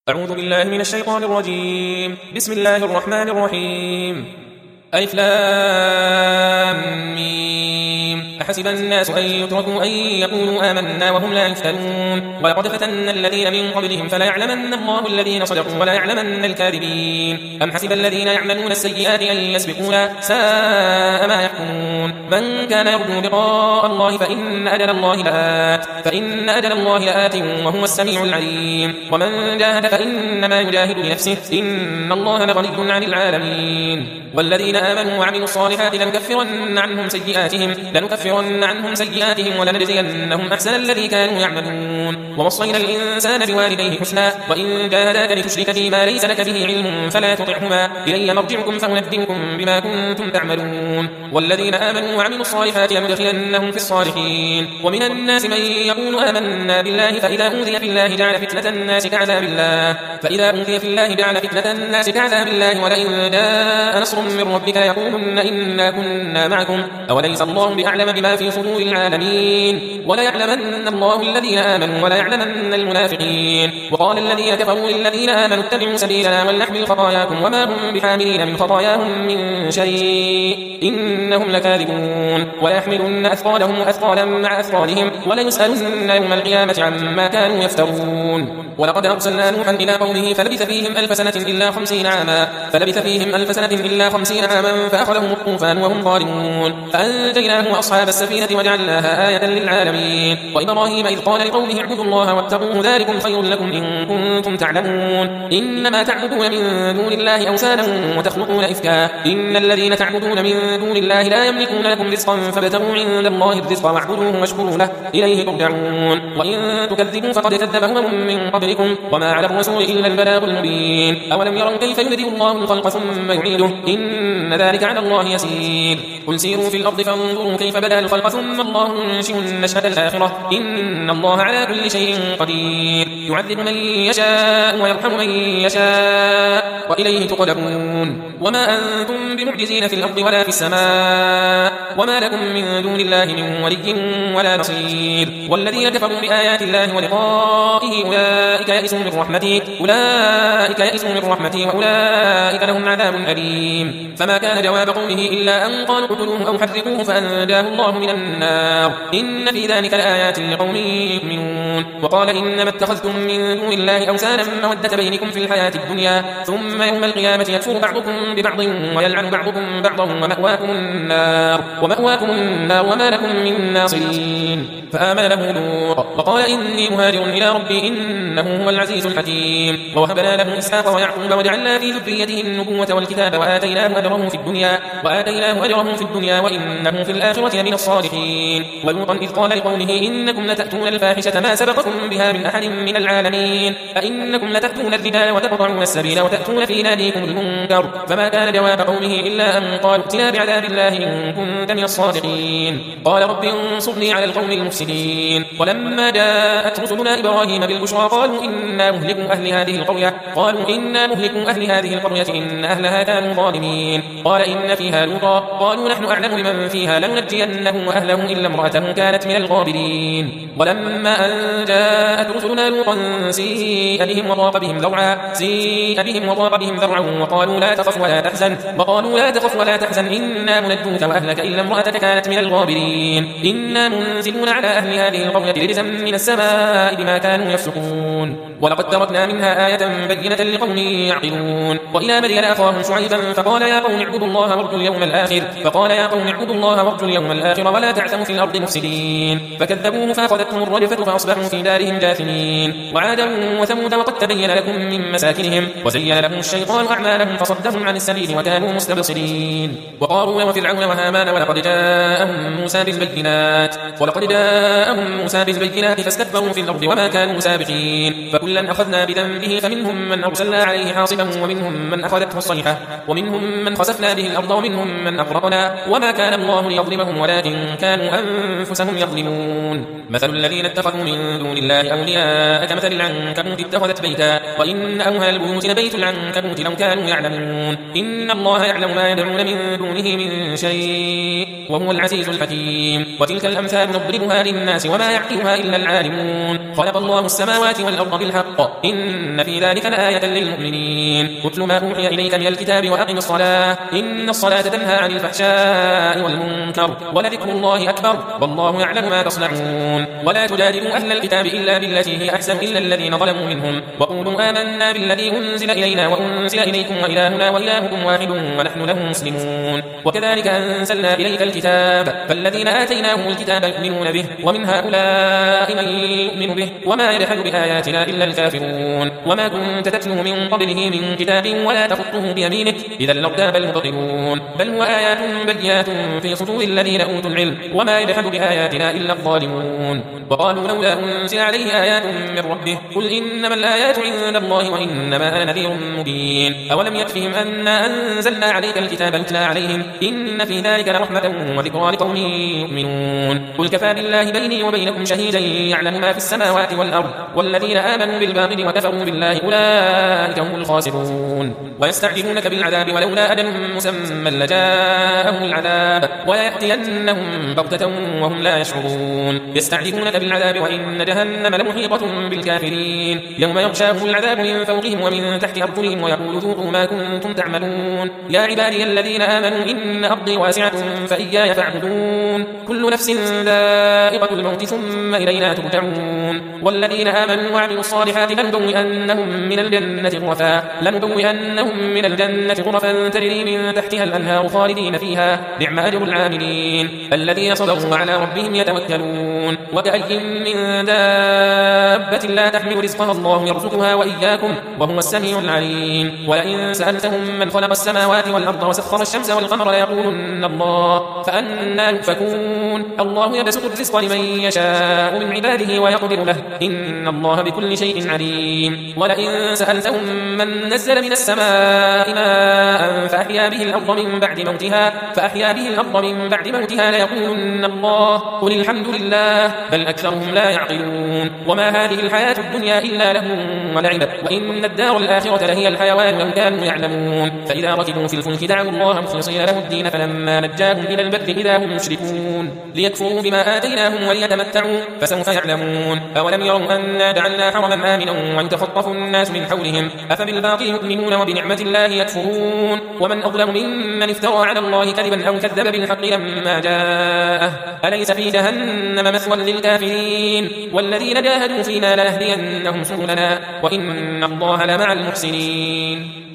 أعوذ بالله من الشيطان الرجيم. بسم الله الرحمن الرحيم. ألف لام ميم. أحسب الناس أن يتركوا أن يقولوا آمنا وهم لا يفتنون ولقد فتنا الذين من قبلهم فليعلمن الله الذين صدقوا وليعلمن الكاذبين. أم حسب الذين يعملون السيئات أن يسبقونا ساء ما يحكمون. من كان يرجو لقاء الله فإن أجل الله لآت وهو السميع العليم. ومن جاهد فإنما يجاهد لنفسه إن الله لغني عن العالمين. والذين آمنوا وعملوا الصالحات لنكفرن عنهم سيئاتهم ولنجزينهم أحسن الذي كانوا يعملون. ووصينا الإنسان بوالديه حسنا وإن جاهداك لتشرك فيما ليس لك به علم فلا تطعهما إلي مرجعكم فأنبئكم بما كنتم تعملون. والذين آمنوا وعملوا الصالحات لندخلنهم في الصالحين. ومن الناس من يقول آمنا بالله فإذا أوذي في الله جعل فتنة الناس كعذاب الله ولئن جاء نصر من ربك يقولن إنا كنا معكم أوليس الله بأعلم بما في صدور العالمين. وليعلمن الله الذين آمنوا وليعلمن المنافقين. وقال الذين كفروا للذين آمنوا اتبعوا سبيلنا ولنحمل خطاياكم وما هم بحاملين من خطاياهم من شيء إنهم لكاذبون. ويحملن أثقالهم أثقالا مع أثقالهم وليسألن يوم القيامة عما كانوا يفترون. ولقد أرسلنا نوحا إلى قومه فلبث فيهم ألف سنة إلا 50 عاما فأخذهم الطوفان وهم ظالمون فأنجيناه وأصحاب السفينة وجعلناها آية للعالمين. وإبراهيم إذ قال لقومه اعبدوا الله واتقوه ذلكم خير لكم إن كنتم تعلمون. إنما تعبدون من دون الله أوثانا وتخلقون إفكا إن الذين تعبدون من دون الله لا يملكون لكم رزقا فابتغوا عند الله الرزق واعبدوه واشكروا له إليه ترجعون. وإن تكذبوا فقد كذب أمم من قبلكم وما على الرسول إلا البلاغ المبين. أولم يروا كيف يبدئ الله الخلق ثم يعيده إن ذلك على الله يسير. قل سيروا في الأرض فانظروا كيف بدأ الخلق ثم الله ينشئ النشأة الآخرة إن الله على كل شيء قدير. يعذب من يشاء ويرحم من يشاء وإليه تقلبون. وما أنتم بمعجزين في الأرض ولا في السماء وما لكم من دون الله من ولي ولا نصير. والذين كفروا بآيات الله ولقائه أولئك يئسوا من رحمتي وأولئك لهم عذاب أليم. فما كان جواب قومه إلا أن قالوا اقتلوه أو حرقوه فأنجاه الله من النار إن في ذلك لآيات لقوم يؤمنون. وقال إنما اتخذتم من دون الله أوثانا مودة بينكم في الحياة الدنيا ثم يوم القيامة يكفر بعضكم ببعض ويلعن بعضكم بعضا ومأواكم النار وما لكم من ناصرين. فآمن له لوط وقال إني مهاجر إلى ربي إنه هو العزيز الحكيم. ووهبنا له إسحاق ويعقوب وجعلنا في ذريته النبوة والكتاب وآتيناه أجره في الدنيا وإنه في الآخرة لمن الصالحين. ولوطا إذ قال لقومه إنكم لتأتون الفاحشة ما سبقكم بها من أحد من العالمين أئنكم لتأتون الرجال وتقطعون السبيل وتأتون في ناديكم المنكر. فما كان جواب قومه إلا أن قالوا ائتنا بعذاب الله إن كنت من الصادقين. قال رب انصرني على القوم المفسدين. ولما جاءت رسلنا إبراهيم بالبشرى قالوا إنا مهلكوا أهل هذه القرية إن أهلها كانوا ظالمين. قال إن فيها لوطا قالوا نحن أعلم بمن فيها لننجينه وأهله إلا امرأته كانت من الغابرين. ولما أن جاءت رسلنا لوطا سيء بهم وضاق بهم ذرعا وقالوا لا تخف ولا تحزن إنا منجوك وأهلك إلا امرأتك كانت من الغابرين إنا منزلون على أهل هذه القرية رجزا من السماء بما كانوا يفسقون. ولقد تركنا منها آية بينة لقوم يعقلون. وإلى مدين أخاهم شعيبا فقال يا قوم اعبدوا الله وارجوا اليوم الآخر ولا تعثوا في الأرض مفسدين. فكذبوه فأخذتهم الرجفة فأصبحوا في دارهم جاثمين. وعادا وثمود وقد تبين لكم من مساكنهم وزين لهم الشيطان أعمالهم فصدهم عن السبيل وكانوا مستبصرين. وقارون وفرعون وهامان ولقد جاءهم موسى بالبينات فاستكبروا في الأرض وما كانوا سابقين. فكلا أخذنا بذنبه فمنهم من أرسلنا عليه حاصبا ومنهم من أخذته الصيحة ومنهم من خسفنا به الأرض ومنهم من أغرقنا وما كان الله ليظلمهم ولكن كانوا أنفسهم يظلمون. مثل الذين اتخذوا من دون الله أولياء كمثل العنكبوت اتخذت بيتا وإن أوهن البيوت لبيت العنكبوت لو كانوا يعلمون. إن الله يعلم ما يدعون من دونه من شيء وهو العزيز الحكيم. وتلك الأمثال نضربها للناس وما يعقلها إلا العالمون. خلق الله السماوات والأرض بالحق بالحق إن في ذلك لآية للمؤمنين اتل ما أوحي إليك من الكتاب وأقم الصلاة إن الصلاة تنهى عن الفحشاء والمنكر ولذكر الله أكبر والله يعلم ما تصنعون ولا تجادلوا أهل الكتاب إلا بالتي هي أحسن إلا الذين ظلموا منهم وقولوا آمنا بالذي أنزل إلينا وأنزل إليكم وإلهنا وإلهكم واحد ونحن له مسلمون وكذلك أنزلنا إليك الكتاب فالذين آتيناهم الكتاب يؤمنون به ومن هؤلاء من يؤمن به وما يجحد بآياتنا إلا الكافرون وما كنت تتلو من قبله من كتاب ولا تخطه بيمينك إذا لارتاب المبطلون بل هو آيات بينات في صدور الذين أوتوا العلم وما يجحد بآياتنا إلا الظالمون وقالوا لولا أنزل عليه آيات من ربه قل إنما الآيات عند الله وإنما أنا نذير مبين أولم يكفهم أنا أنزلنا عليك الكتاب يتلى عليهم إن في ذلك لرحمة وذكرى لقوم يؤمنون قل كفى بالله بيني وبينكم شهيدا يعلم ما في السماوات والأرض والذين آمنوا بالباطل وكفروا بالله أولئك هم الخاسرون ويستعجلونك بالعذاب ولولا أجل مسمى لجاءهم العذاب ويأتينهم بغتة وهم لا يشعرون يستعجلونك بالعذاب وإن جهنم لمحيطة بالكافرين يوم يغشاهم العذاب من فوقهم ومن تحت أرجلهم ويقول ذوقوا ما كنتم تعملون يا عبادي الذين آمنوا إن أرضي واسعة فإياي فاعبدون كل نفس ذائقة الموت ثم إلينا ترجعون والذين آمنوا وعملوا الصالحات لنبوئنهم من الجنة غرفا تجري من تحتها الأنهار خالدين فيها نعم أجر العاملين الذين صبروا وعلى ربهم يتوكلون وكأي من دابة لا تحمل رزقها الله يرزقها وإياكم وهو السميع العليم ولئن سألتهم من خلق السماوات والأرض وسخر الشمس والقمر ليقولن الله فأنى يؤفكون الله يبسط الرزق لمن يشاء من عباده ويقدر له إن الله بكل شيء عليم ولئن سألتهم من نزل من السماء ماء فأحيا به الأرض من بعد موتها ليقولن الله قل الحمد لله بل أكثرهم لا يعقلون وما هذه الحياة الدنيا إلا لهو ولعب وإن الدار الآخرة لهي الحيوان لو كانوا يعلمون فإذا ركبوا في الفلك دعوا الله مخلصين له الدين فلما نجاهم إلى البر إذا هم يشركون ليكفروا بما آتيناهم وليتمتعوا فسوف يعلمون أولم يروا أنا جعلنا حرما آمنا ويتخطف الناس من حولهم أفبالباطل يؤمنون وبنعمة الله يكفرون ومن أظلم ممن افترى على الله كذبا أو كذب بالحق لما جاءه أليس في جهنم مثوى للكافرين والذين جاهدوا فينا لنهدينهم سبلنا وإن الله لمع المحسنين